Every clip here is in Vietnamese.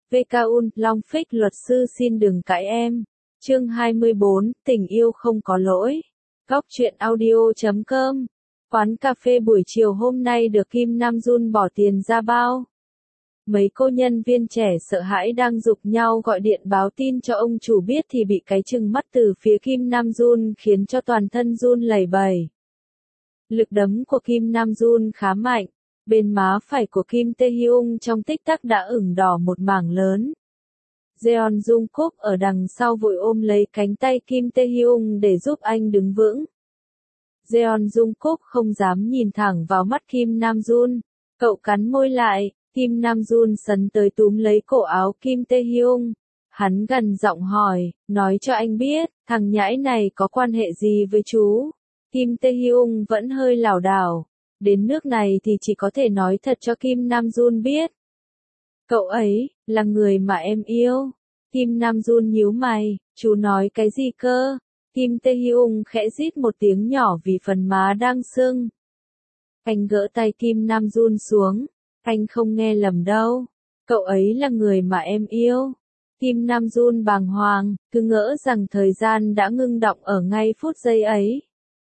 VKUN, Long Phích luật sư xin đừng cãi em. Chương 24, tình yêu không có lỗi. Góc truyện audio.com. Quán cà phê buổi chiều hôm nay được Kim Nam Jun bỏ tiền ra bao. Mấy cô nhân viên trẻ sợ hãi đang giục nhau gọi điện báo tin cho ông chủ biết thì bị cái chừng mắt từ phía Kim Nam Jun khiến cho toàn thân run lẩy bẩy. Lực đấm của Kim Nam Jun khá mạnh. Bên má phải của Kim Tae Hyung trong tích tắc đã ửng đỏ một mảng lớn. Jeon Jungkook ở đằng sau vội ôm lấy cánh tay Kim Tae Hyung để giúp anh đứng vững. Jeon Jungkook không dám nhìn thẳng vào mắt Kim Nam Jun. Cậu cắn môi lại, Kim Nam Jun sấn tới túm lấy cổ áo Kim Tae Hyung. Hắn gần giọng hỏi, nói cho anh biết, thằng nhãi này có quan hệ gì với chú? Kim Tae Hyung vẫn hơi lảo đảo. Đến nước này thì chỉ có thể nói thật cho Kim Nam Jun biết. Cậu ấy, là người mà em yêu. Kim Nam Jun nhíu mày, chú nói cái gì cơ? Kim Tae Hyung khẽ rít một tiếng nhỏ vì phần má đang sưng. Anh gỡ tay Kim Nam Jun xuống. Anh không nghe lầm đâu. Cậu ấy là người mà em yêu. Kim Nam Jun bàng hoàng, cứ ngỡ rằng thời gian đã ngưng đọng ở ngay phút giây ấy.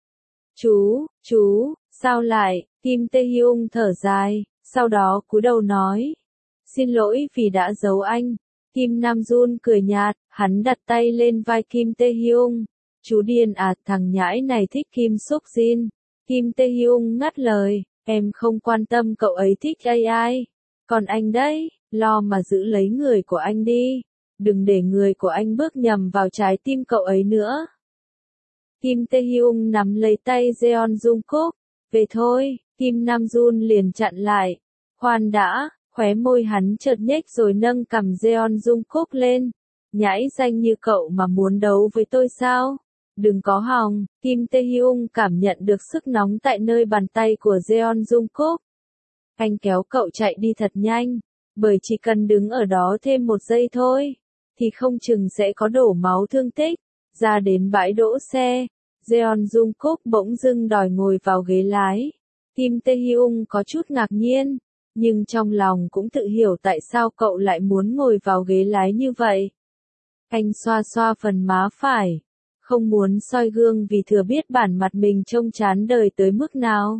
Chú, sao lại? Kim Tae Hyung thở dài, sau đó cúi đầu nói. Xin lỗi vì đã giấu anh. Kim Nam Jun cười nhạt, hắn đặt tay lên vai Kim Tae Hyung. Chú điên à, thằng nhãi này thích Kim Suk Jin. Kim Tae Hyung ngắt lời, em không quan tâm cậu ấy thích ai. Còn anh đấy, lo mà giữ lấy người của anh đi. Đừng để người của anh bước nhầm vào trái tim cậu ấy nữa. Kim Tae Hyung nắm lấy tay Jeon Jungkook. Về thôi, Kim Nam Jun liền chặn lại. Khoan đã, khóe môi hắn chợt nhếch rồi nâng cằm Jeon Jungkook lên. Nhãi danh như cậu mà muốn đấu với tôi sao? Đừng có hòng. Kim Tae Hyung cảm nhận được sức nóng tại nơi bàn tay của Jeon Jungkook. Anh kéo cậu chạy đi thật nhanh, bởi chỉ cần đứng ở đó thêm một giây thôi, thì không chừng sẽ có đổ máu thương tích. Ra đến bãi đỗ xe, Jeon Jungkook bỗng dưng đòi ngồi vào ghế lái. Kim Tae Hyung có chút ngạc nhiên, nhưng trong lòng cũng tự hiểu tại sao cậu lại muốn ngồi vào ghế lái như vậy. Anh xoa xoa phần má phải, không muốn soi gương vì thừa biết bản mặt mình trông chán đời tới mức nào.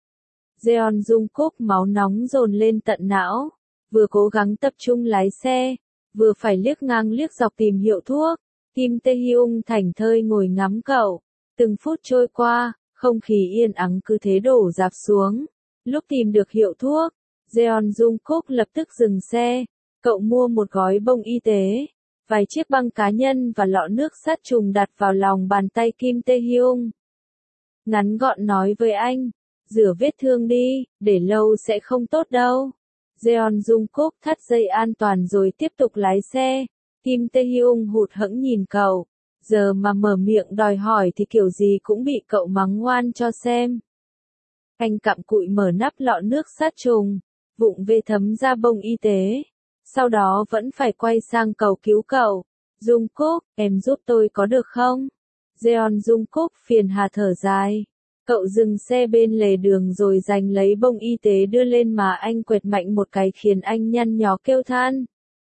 Jeon Jungkook máu nóng dồn lên tận não, vừa cố gắng tập trung lái xe, vừa phải liếc ngang liếc dọc tìm hiệu thuốc. Kim Tae Hyung thảnh thơi ngồi ngắm cậu. Từng phút trôi qua, không khí yên ắng cứ thế đổ rạp xuống. Lúc tìm được hiệu thuốc, Jeon Jungkook lập tức dừng xe. Cậu mua một gói bông y tế, vài chiếc băng cá nhân và lọ nước sát trùng đặt vào lòng bàn tay Kim Tae Hyung. Ngắn gọn nói với anh, rửa vết thương đi, để lâu sẽ không tốt đâu. Jeon Jungkook thắt dây an toàn rồi tiếp tục lái xe. Kim Tae Hyung hụt hẫng nhìn cậu. Giờ mà mở miệng đòi hỏi thì kiểu gì cũng bị cậu mắng ngoan cho xem. Anh cặm cụi mở nắp lọ nước sát trùng, vụng về thấm ra bông y tế. Sau đó vẫn phải quay sang cầu cứu cậu. Jungkook, em giúp tôi có được không? Jeon Jungkook phiền hà thở dài. Cậu dừng xe bên lề đường rồi giành lấy bông y tế đưa lên mà anh quệt mạnh một cái khiến anh nhăn nhó kêu than.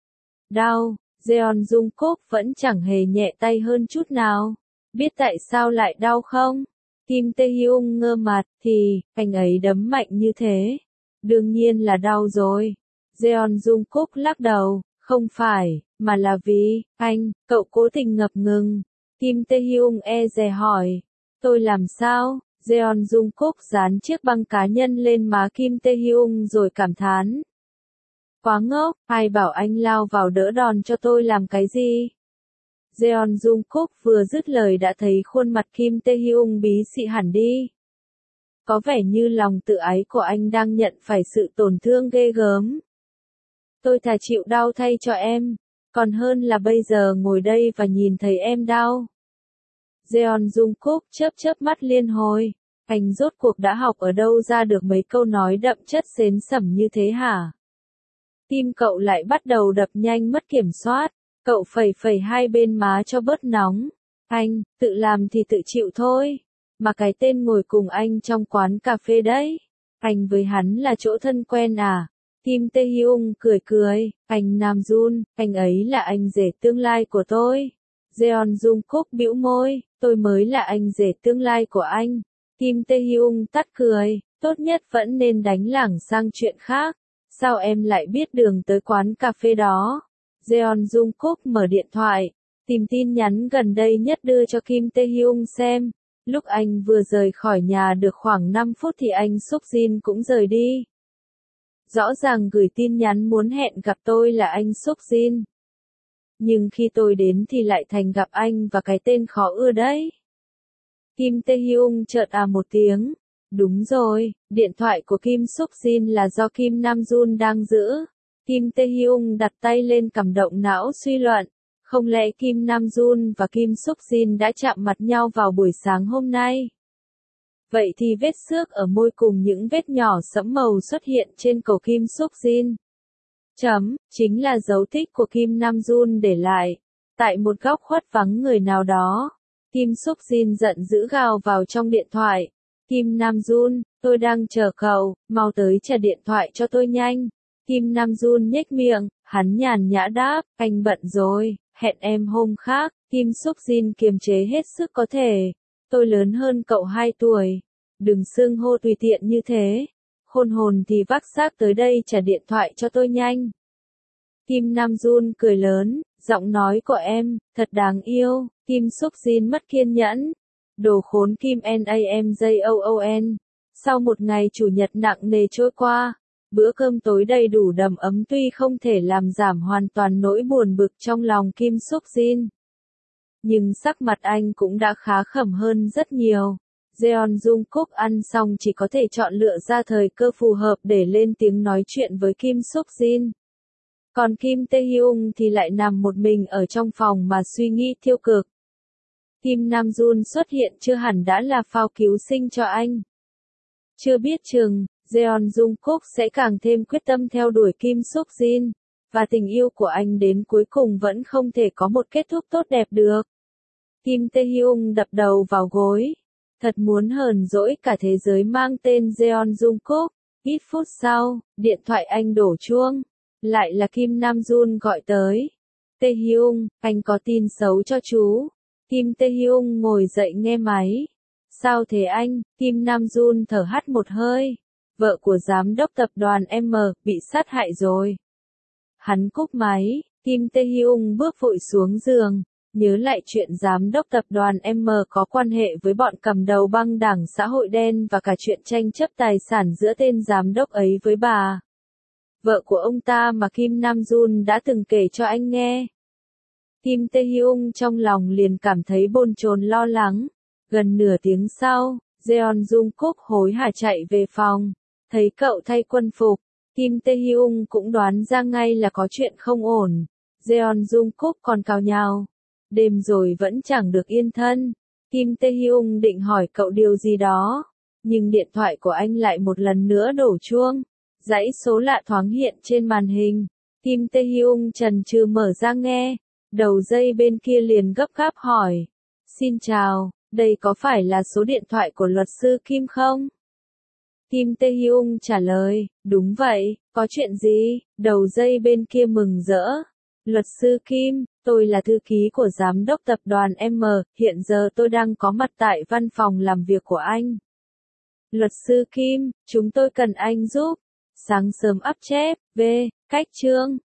Đau. Jeon Jungkook vẫn chẳng hề nhẹ tay hơn chút nào. Biết tại sao lại đau không? Kim Tae Hyung ngơ mặt, thì, anh ấy đấm mạnh như thế. Đương nhiên là đau rồi. Jeon Jungkook lắc đầu, không phải, mà là vì, cậu cố tình ngập ngừng. Kim Tae Hyung e dè hỏi, tôi làm sao? Jeon Jungkook dán chiếc băng cá nhân lên má Kim Tae Hyung rồi cảm thán. Quá ngốc, ai bảo anh lao vào đỡ đòn cho tôi làm cái gì? Jeon Jungkook vừa dứt lời đã thấy khuôn mặt Kim Tae Hyung bí xị hẳn đi. Có vẻ như lòng tự ái của anh đang nhận phải sự tổn thương ghê gớm. Tôi thà chịu đau thay cho em, còn hơn là bây giờ ngồi đây và nhìn thấy em đau. Jeon Jungkook chớp mắt liên hồi. Anh rốt cuộc đã học ở đâu ra được mấy câu nói đậm chất xến sẩm như thế hả? Tim cậu lại bắt đầu đập nhanh mất kiểm soát. Cậu phẩy hai bên má cho bớt nóng. Anh, tự làm thì tự chịu thôi. Mà cái tên ngồi cùng anh trong quán cà phê đấy. Anh với hắn là chỗ thân quen à? Kim Tae-hyung cười cười, anh Nam Jun, anh ấy là anh rể tương lai của tôi. Jeon Jungkook bĩu môi, tôi mới là anh rể tương lai của anh. Kim Tae-hyung tắt cười, tốt nhất vẫn nên đánh lảng sang chuyện khác. Sao em lại biết đường tới quán cà phê đó? Jeon Jungkook mở điện thoại, tìm tin nhắn gần đây nhất đưa cho Kim Tae-hyung xem. Lúc anh vừa rời khỏi nhà được khoảng 5 phút thì anh Suk Jin cũng rời đi. Rõ ràng gửi tin nhắn muốn hẹn gặp tôi là anh Suk Jin. Nhưng khi tôi đến thì lại thành gặp anh và cái tên khó ưa đấy. Kim Tae-hyung chợt một tiếng. Đúng rồi, điện thoại của Kim Suk Jin là do Kim Nam Jun đang giữ. Kim Tae-hyung đặt tay lên cằm động não suy luận. Không lẽ Kim Nam Jun và Kim Suk Jin đã chạm mặt nhau vào buổi sáng hôm nay? Vậy thì vết xước ở môi cùng những vết nhỏ sẫm màu xuất hiện trên cổ Kim Suk Jin. Chính là dấu tích của Kim Nam Jun để lại. Tại một góc khuất vắng người nào đó. Kim Suk Jin giận dữ gào vào trong điện thoại. Kim Nam Jun, tôi đang chờ cậu, mau tới trả điện thoại cho tôi nhanh. Kim Nam Jun nhếch miệng, hắn nhàn nhã đáp, anh bận rồi, hẹn em hôm khác. Kim Suk Jin kiềm chế hết sức có thể. Tôi lớn hơn cậu 2 tuổi. Đừng xưng hô tùy tiện như thế. Khôn hồn thì vác xác tới đây trả điện thoại cho tôi nhanh. Kim Nam Jun cười lớn, giọng nói của em, thật đáng yêu. Kim Suk Jin mất kiên nhẫn. Đồ khốn Kim Namjoon. Sau một ngày chủ nhật nặng nề trôi qua, bữa cơm tối đầy đủ đầm ấm tuy không thể làm giảm hoàn toàn nỗi buồn bực trong lòng Kim Suk Jin. Nhưng sắc mặt anh cũng đã khá khẩm hơn rất nhiều. Jeon Jungkook ăn xong chỉ có thể chọn lựa ra thời cơ phù hợp để lên tiếng nói chuyện với Kim Suk Jin. Còn Kim Tae-hyung thì lại nằm một mình ở trong phòng mà suy nghĩ tiêu cực. Kim Nam Jun xuất hiện chưa hẳn đã là phao cứu sinh cho anh. Chưa biết chừng, Jeon Jungkook sẽ càng thêm quyết tâm theo đuổi Kim Suk Jin, và tình yêu của anh đến cuối cùng vẫn không thể có một kết thúc tốt đẹp được. Kim Tae-hyung đập đầu vào gối. Thật muốn hờn dỗi cả thế giới mang tên Jeon Jungkook. Ít phút sau, điện thoại anh đổ chuông. Lại là Kim Nam Jun gọi tới. Tae-hyung, anh có tin xấu cho chú. Kim Tae-hyung ngồi dậy nghe máy. Sao thế anh? Kim Nam Jun thở hắt một hơi. Vợ của giám đốc tập đoàn M bị sát hại rồi. Hắn cúp máy. Kim Tae-hyung bước vội xuống giường. Nhớ lại chuyện giám đốc tập đoàn M có quan hệ với bọn cầm đầu băng đảng xã hội đen và cả chuyện tranh chấp tài sản giữa tên giám đốc ấy với bà vợ của ông ta mà Kim Nam Jun đã từng kể cho anh nghe. Kim Tae-hyung trong lòng liền cảm thấy bồn chồn lo lắng. Gần nửa tiếng sau, Jeon Jungkook hối hả chạy về phòng. Thấy cậu thay quân phục, Kim Tae-hyung cũng đoán ra ngay là có chuyện không ổn. Jeon Jungkook còn cào nhào. Đêm rồi vẫn chẳng được yên thân. Kim Tae-hyung định hỏi cậu điều gì đó. Nhưng điện thoại của anh lại một lần nữa đổ chuông. Dãy số lạ thoáng hiện trên màn hình. Kim Tae-hyung chần chừ mở ra nghe. Đầu dây bên kia liền gấp gáp hỏi. Xin chào, đây có phải là số điện thoại của luật sư Kim không? Kim Tae-hyung trả lời, đúng vậy, có chuyện gì? Đầu dây bên kia mừng rỡ. Luật sư Kim, tôi là thư ký của giám đốc tập đoàn M, hiện giờ tôi đang có mặt tại văn phòng làm việc của anh. Luật sư Kim, chúng tôi cần anh giúp. Sáng sớm up chép, cách chương.